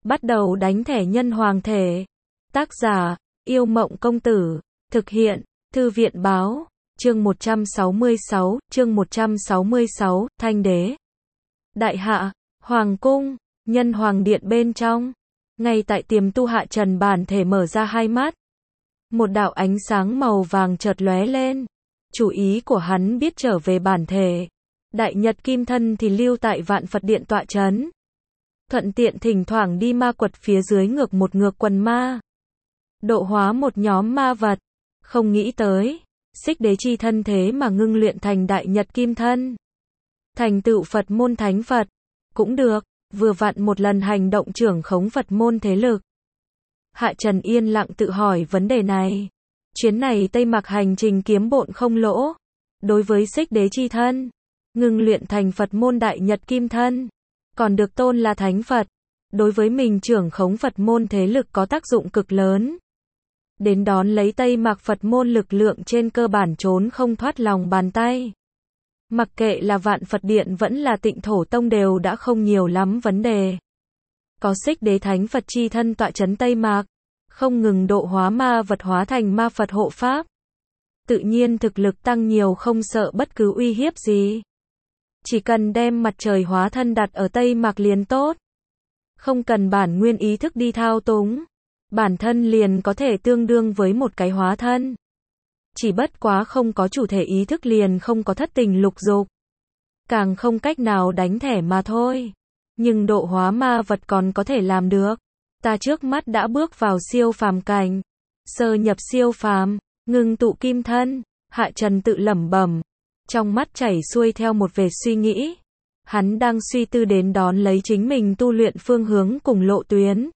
Bắt đầu đánh thẻ nhân hoàng thể. Tác giả, Yêu Mộng Công Tử. Thực hiện, Thư viện Báo. Chương 166, chương 166, Thanh Đế. Đại hạ, Hoàng Cung, Nhân Hoàng Điện bên trong. Ngay tại tiềm tu Hạ Trần bản thể mở ra hai mắt. Một đạo ánh sáng màu vàng chợt lóe lên. Chủ ý của hắn biết trở về bản thể. Đại Nhật Kim Thân thì lưu tại Vạn Phật Điện tọa trấn. Thuận tiện thỉnh thoảng đi ma quật phía dưới ngược quần ma. Độ hóa một nhóm ma vật. Không nghĩ tới, Xích Đế chi thân thế mà ngưng luyện thành Đại Nhật Kim Thân. Thành tựu Phật môn thánh Phật. Cũng được, vừa vặn một lần hành động trưởng khống Phật môn thế lực. Hạ Trần yên lặng tự hỏi vấn đề này. Chuyến này Tây Mạc hành trình kiếm bộn không lỗ. Đối với Xích Đế chi thân, ngưng luyện thành Phật môn Đại Nhật Kim Thân, còn được tôn là thánh Phật. Đối với mình trưởng khống Phật môn thế lực có tác dụng cực lớn. Đến đón lấy Tây Mạc Phật môn lực lượng trên cơ bản trốn không thoát lòng bàn tay. Mặc kệ là Vạn Phật Điện vẫn là Tịnh Thổ Tông đều đã không nhiều lắm vấn đề. Có Xích Đế thánh Phật chi thân tọa trấn Tây Mạc, không ngừng độ hóa ma vật hóa thành ma Phật hộ pháp. Tự nhiên thực lực tăng nhiều không sợ bất cứ uy hiếp gì. Chỉ cần đem mặt trời hóa thân đặt ở Tây Mạc liền tốt. Không cần bản nguyên ý thức đi thao túng. Bản thân liền có thể tương đương với một cái hóa thân. Chỉ bất quá không có chủ thể ý thức liền không có thất tình lục dục. Càng không cách nào đánh thẻ mà thôi. Nhưng độ hóa ma vật còn có thể làm được. Ta trước mắt đã bước vào siêu phàm cảnh. Sơ nhập siêu phàm, ngưng tụ kim thân. Hạ Trần tự lẩm bẩm. Trong mắt chảy xuôi theo một vệt suy nghĩ. Hắn đang suy tư đến đón lấy chính mình tu luyện phương hướng cùng lộ tuyến.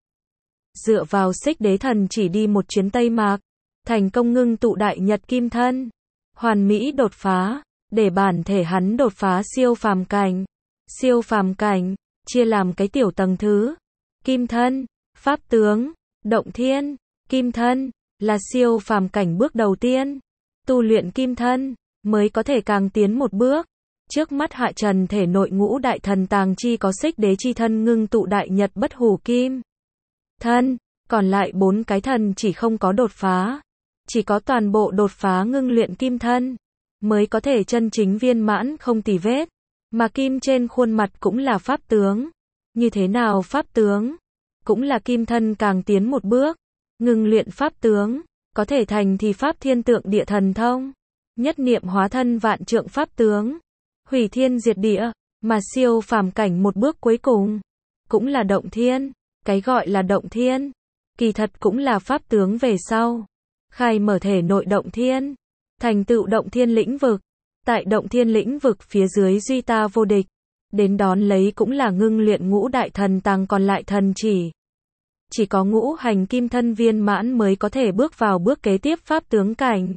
Dựa vào Xích Đế thần chỉ đi một chuyến Tây Mạc, thành công ngưng tụ Đại Nhật Kim Thân, hoàn mỹ đột phá, để bản thể hắn đột phá siêu phàm cảnh. Siêu phàm cảnh chia làm cái tiểu tầng thứ. Kim Thân, Pháp tướng, Động Thiên. Kim Thân là siêu phàm cảnh bước đầu tiên. Tu luyện Kim Thân mới có thể càng tiến một bước. Trước mắt Hạ Trần thể nội ngũ đại thần tàng chi có Xích Đế chi thân ngưng tụ Đại Nhật Bất Hủ Kim Thân, còn lại 4 cái thần chỉ không có đột phá. Chỉ có toàn bộ đột phá ngưng luyện Kim Thân, mới có thể chân chính viên mãn không tì vết. Mà kim trên khuôn mặt cũng là pháp tướng. Như thế nào pháp tướng? Cũng là Kim Thân càng tiến một bước. Ngưng luyện pháp tướng, có thể thành thì pháp thiên tượng địa thần thông. Nhất niệm hóa thân vạn trượng pháp tướng. Hủy thiên diệt địa, mà siêu phàm cảnh một bước cuối cùng. Cũng là động thiên. Cái gọi là động thiên, kỳ thật cũng là pháp tướng về sau. Khai mở thể nội động thiên, thành tựu động thiên lĩnh vực. Tại động thiên lĩnh vực phía dưới duy ta vô địch. Đến đón lấy cũng là ngưng luyện ngũ đại thần tàng còn lại thần chỉ. Chỉ có ngũ hành kim thân viên mãn mới có thể bước vào bước kế tiếp pháp tướng cảnh.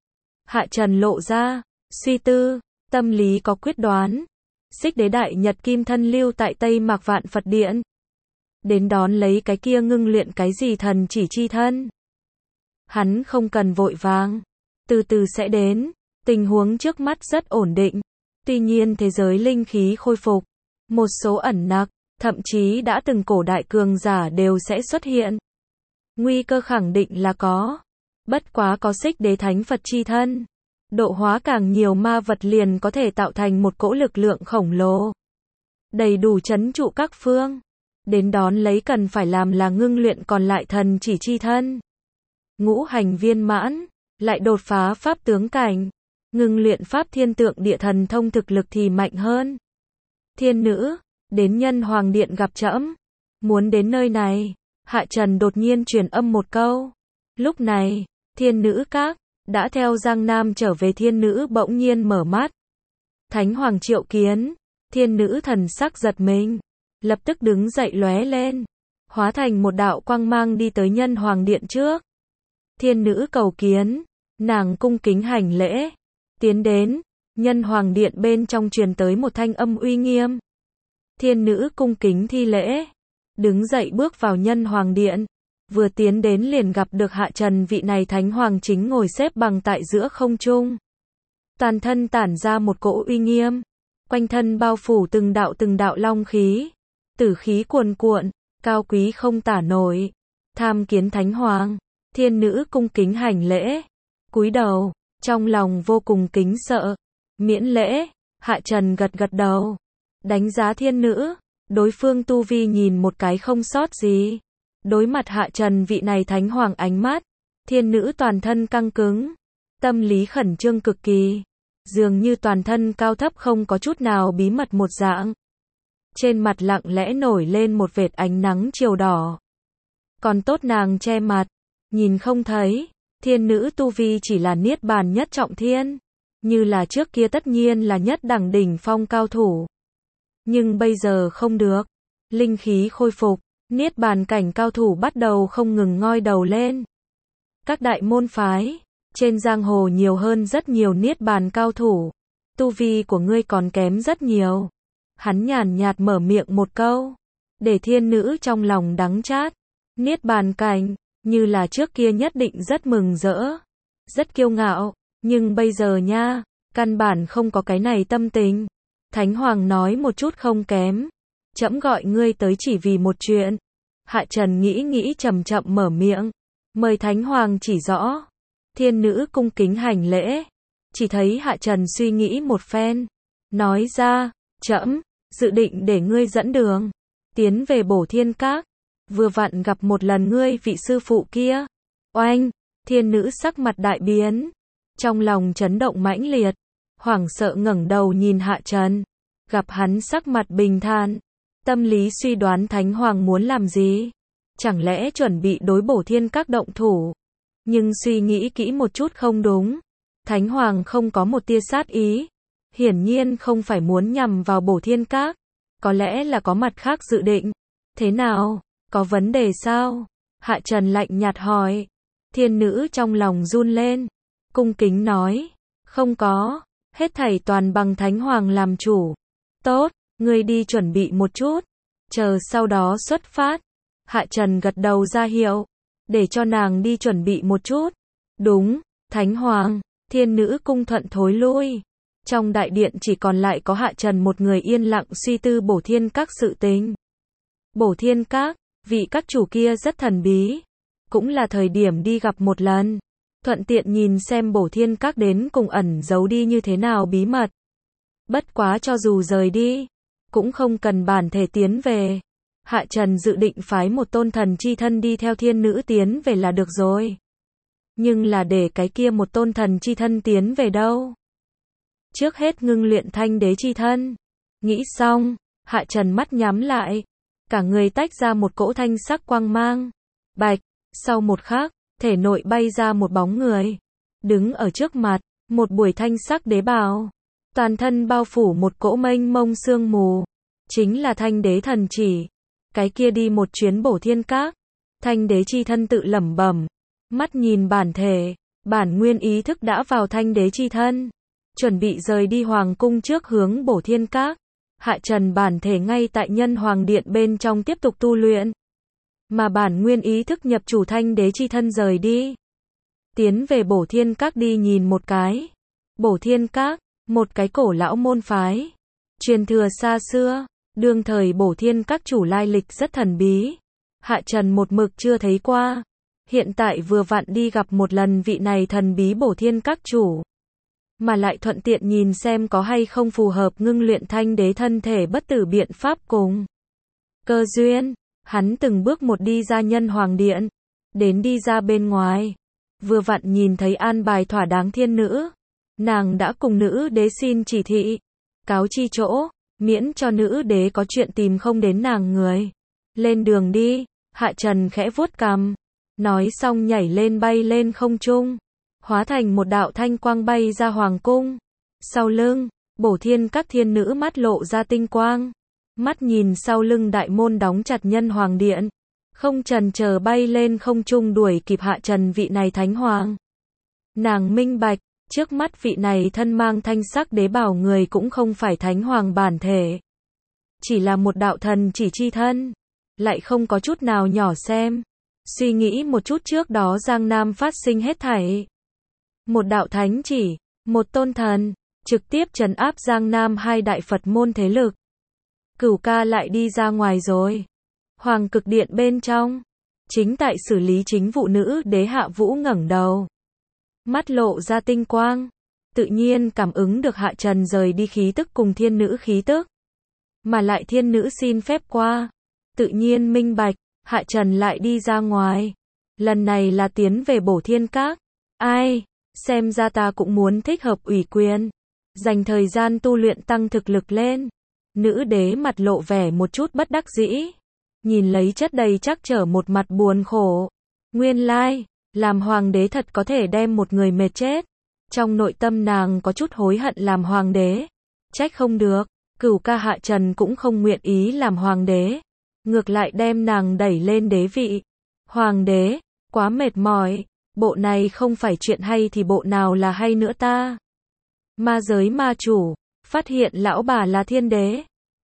Hạ Trần lộ ra, suy tư, tâm lý có quyết đoán. Xích Đế Đại Nhật Kim Thân lưu tại Tây Mạc Vạn Phật Điện. Đến đón lấy cái kia ngưng luyện cái gì thần chỉ chi thân. Hắn không cần vội vàng. Từ từ sẽ đến. Tình huống trước mắt rất ổn định. Tuy nhiên thế giới linh khí khôi phục. Một số ẩn nặc, thậm chí đã từng cổ đại cường giả đều sẽ xuất hiện. Nguy cơ khẳng định là có. Bất quá có Xích Đế thánh Phật chi thân. Độ hóa càng nhiều ma vật liền có thể tạo thành một cỗ lực lượng khổng lồ. Đầy đủ trấn trụ các phương. Đến đón lấy cần phải làm là ngưng luyện còn lại thần chỉ chi thân. Ngũ hành viên mãn, lại đột phá pháp tướng cảnh. Ngưng luyện pháp thiên tượng địa thần thông thực lực thì mạnh hơn. Thiên nữ, đến Nhân Hoàng Điện gặp trẫm. Muốn đến nơi này, Hạ Trần đột nhiên truyền âm một câu. Lúc này, thiên nữ các, đã theo Giang Nam trở về thiên nữ bỗng nhiên mở mắt. Thánh Hoàng triệu kiến, thiên nữ thần sắc giật mình. Lập tức đứng dậy lóe lên, hóa thành một đạo quang mang đi tới Nhân Hoàng Điện trước. Thiên nữ cầu kiến, nàng cung kính hành lễ, tiến đến, Nhân Hoàng Điện bên trong truyền tới một thanh âm uy nghiêm. Thiên nữ cung kính thi lễ, đứng dậy bước vào Nhân Hoàng Điện, vừa tiến đến liền gặp được Hạ Trần vị này Thánh Hoàng chính ngồi xếp bằng tại giữa không trung. Toàn thân tản ra một cỗ uy nghiêm, quanh thân bao phủ từng đạo long khí. Tử khí cuồn cuộn, cao quý không tả nổi. Tham kiến thánh hoàng. Thiên nữ cung kính hành lễ, cúi đầu, trong lòng vô cùng kính sợ. Miễn lễ. Hạ Trần gật gật đầu, đánh giá thiên nữ, đối phương tu vi nhìn một cái không sót gì. Đối mặt Hạ Trần vị này thánh hoàng ánh mắt, thiên nữ toàn thân căng cứng, tâm lý khẩn trương cực kỳ, dường như toàn thân cao thấp không có chút nào bí mật một dạng. Trên mặt lặng lẽ nổi lên một vệt ánh nắng chiều đỏ. Còn tốt nàng che mặt, nhìn không thấy. Thiên nữ tu vi chỉ là niết bàn nhất trọng thiên, như là trước kia tất nhiên là nhất đẳng đỉnh phong cao thủ. Nhưng bây giờ không được, linh khí khôi phục, niết bàn cảnh cao thủ bắt đầu không ngừng ngoi đầu lên. Các đại môn phái, trên giang hồ nhiều hơn rất nhiều niết bàn cao thủ, tu vi của ngươi còn kém rất nhiều. Hắn nhàn nhạt mở miệng một câu, để thiên nữ trong lòng đắng chát. Niết bàn cảnh, như là trước kia nhất định rất mừng rỡ, rất kiêu ngạo, nhưng bây giờ nha, căn bản không có cái này tâm tình. Thánh hoàng nói một chút không kém, trẫm gọi ngươi tới chỉ vì một chuyện. Hạ Trần nghĩ chậm chậm mở miệng, mời thánh hoàng chỉ rõ. Thiên nữ cung kính hành lễ, chỉ thấy Hạ Trần suy nghĩ một phen, nói ra, trẫm dự định để ngươi dẫn đường, tiến về Bổ Thiên Các, vừa vặn gặp một lần ngươi vị sư phụ kia. Oanh, thiên nữ sắc mặt đại biến, trong lòng chấn động mãnh liệt, hoảng sợ ngẩng đầu nhìn Hạ Trần, gặp hắn sắc mặt bình thản, tâm lý suy đoán thánh hoàng muốn làm gì, chẳng lẽ chuẩn bị đối Bổ Thiên Các động thủ. Nhưng suy nghĩ kỹ một chút không đúng, thánh hoàng không có một tia sát ý, hiển nhiên không phải muốn nhằm vào Bổ Thiên Các, có lẽ là có mặt khác dự định. Thế nào, có vấn đề sao? Hạ Trần lạnh nhạt hỏi. Thiên nữ trong lòng run lên, cung kính nói, không có, hết thảy toàn bằng thánh hoàng làm chủ. Tốt, ngươi đi chuẩn bị một chút, chờ sau đó xuất phát. Hạ Trần gật đầu ra hiệu, để cho nàng đi chuẩn bị một chút. Đúng, thánh hoàng. Thiên nữ cung thuận thối lui. Trong đại điện chỉ còn lại có Hạ Trần một người yên lặng suy tư Bổ Thiên Các sự tình. Bổ Thiên Các, vị các chủ kia rất thần bí, cũng là thời điểm đi gặp một lần, thuận tiện nhìn xem Bổ Thiên Các đến cùng ẩn giấu đi như thế nào bí mật. Bất quá cho dù rời đi, cũng không cần bản thể tiến về. Hạ Trần dự định phái một tôn thần chi thân đi theo thiên nữ tiến về là được rồi. Nhưng là để cái kia một tôn thần chi thân tiến về đâu? Trước hết ngưng luyện thanh đế chi thân. Nghĩ xong, Hạ Trần mắt nhắm lại, cả người tách ra một cỗ thanh sắc quang mang. Bạch, sau một khắc, thể nội bay ra một bóng người, đứng ở trước mặt, một buổi thanh sắc đế bào, toàn thân bao phủ một cỗ mênh mông sương mù, chính là thanh đế thần chỉ. Cái kia đi một chuyến Bổ Thiên Các, thanh đế chi thân tự lẩm bẩm, mắt nhìn bản thể, bản nguyên ý thức đã vào thanh đế chi thân, chuẩn bị rời đi hoàng cung trước hướng Bổ Thiên Các. Hạ Trần bản thể ngay tại Nhân Hoàng Điện bên trong tiếp tục tu luyện, mà bản nguyên ý thức nhập chủ thanh đế chi thân rời đi, tiến về Bổ Thiên Các đi nhìn một cái. Bổ Thiên Các, một cái cổ lão môn phái, truyền thừa xa xưa, đương thời Bổ Thiên Các chủ lai lịch rất thần bí, Hạ Trần một mực chưa thấy qua, hiện tại vừa vặn đi gặp một lần vị này thần bí Bổ Thiên Các chủ, mà lại thuận tiện nhìn xem có hay không phù hợp ngưng luyện thanh đế thân thể bất tử biện pháp cùng cơ duyên. Hắn từng bước một đi ra Nhân Hoàng Điện, đến đi ra bên ngoài, vừa vặn nhìn thấy an bài thỏa đáng thiên nữ, nàng đã cùng nữ đế xin chỉ thị, cáo chi chỗ, miễn cho nữ đế có chuyện tìm không đến nàng người. Lên đường đi. Hạ Trần khẽ vuốt cằm, nói xong nhảy lên bay lên không trung, hóa thành một đạo thanh quang bay ra hoàng cung. Sau lưng, Bổ Thiên Các thiên nữ mắt lộ ra tinh quang, mắt nhìn sau lưng đại môn đóng chặt Nhân Hoàng Điện, không chần chờ bay lên không trung đuổi kịp Hạ Trần vị này thánh hoàng. Nàng minh bạch, trước mắt vị này thân mang thanh sắc đế bào người cũng không phải thánh hoàng bản thể, chỉ là một đạo thần chỉ chi thân, lại không có chút nào nhỏ xem. Suy nghĩ một chút trước đó Giang Nam phát sinh hết thảy, một đạo thánh chỉ, một tôn thần, trực tiếp trấn áp Giang Nam hai đại Phật môn thế lực. Cửu ca lại đi ra ngoài rồi. Hoàng cực điện bên trong, chính tại xử lý chính vụ nữ đế Hạ Vũ ngẩng đầu, mắt lộ ra tinh quang, tự nhiên cảm ứng được Hạ Trần rời đi khí tức cùng thiên nữ khí tức, mà lại thiên nữ xin phép qua, tự nhiên minh bạch, Hạ Trần lại đi ra ngoài, lần này là tiến về Bổ Thiên Các. Ai, xem ra ta cũng muốn thích hợp ủy quyền, dành thời gian tu luyện tăng thực lực lên. Nữ đế mặt lộ vẻ một chút bất đắc dĩ, nhìn lấy chất đầy trắc trở một mặt buồn khổ. Nguyên lai, làm hoàng đế thật có thể đem một người mệt chết. Trong nội tâm nàng có chút hối hận làm hoàng đế. Trách không được, Cửu ca Hạ Trần cũng không nguyện ý làm hoàng đế. Ngược lại đem nàng đẩy lên đế vị. Hoàng đế, quá mệt mỏi, bộ này không phải chuyện hay thì bộ nào là hay nữa ta. Ma giới ma chủ, phát hiện lão bà là thiên đế.